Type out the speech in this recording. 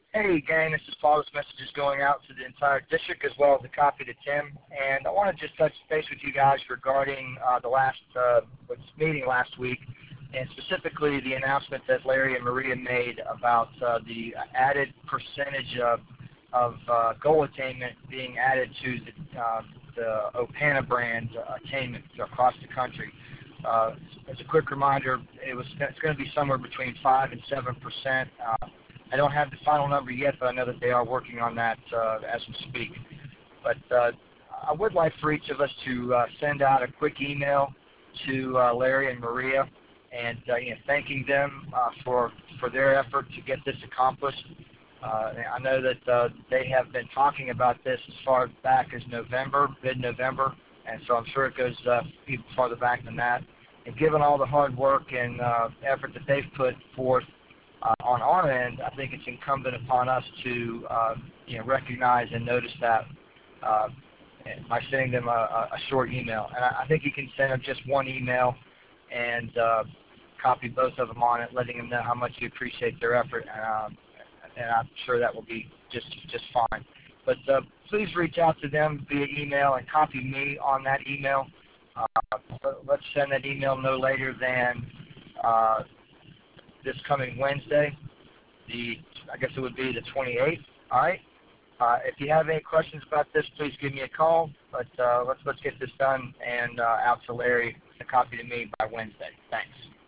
Hey gang, this is Paul. This message is going out to the entire district as well as a copy to Tim. And I want to just touch base with you guys regarding the meeting last week, and specifically the announcement that Larry and Maria made about the added percentage of goal attainment being added to the Opana brand attainment across the country. As a quick reminder, it's going to be somewhere between 5 and 7%. I don't have the final number yet, but I know that they are working on that as we speak. But I would like for each of us to send out a quick email to Larry and Maria and thanking them for their effort to get this accomplished. I know that they have been talking about this as far back as November, mid-November, and so I'm sure it goes even farther back than that. And given all the hard work and effort that they've put forth on our end, I think it's incumbent upon us to recognize and notice that by sending them a short email. And I think you can send them just one email and copy both of them on it, letting them know how much you appreciate their effort, and I'm sure that will be just fine. But please reach out to them via email and copy me on that email. Let's send that email no later than this coming Wednesday. I guess it would be the 28th. All right. If you have any questions about this, please give me a call. But let's get this done and out to Larry, a copy to me by Wednesday. Thanks.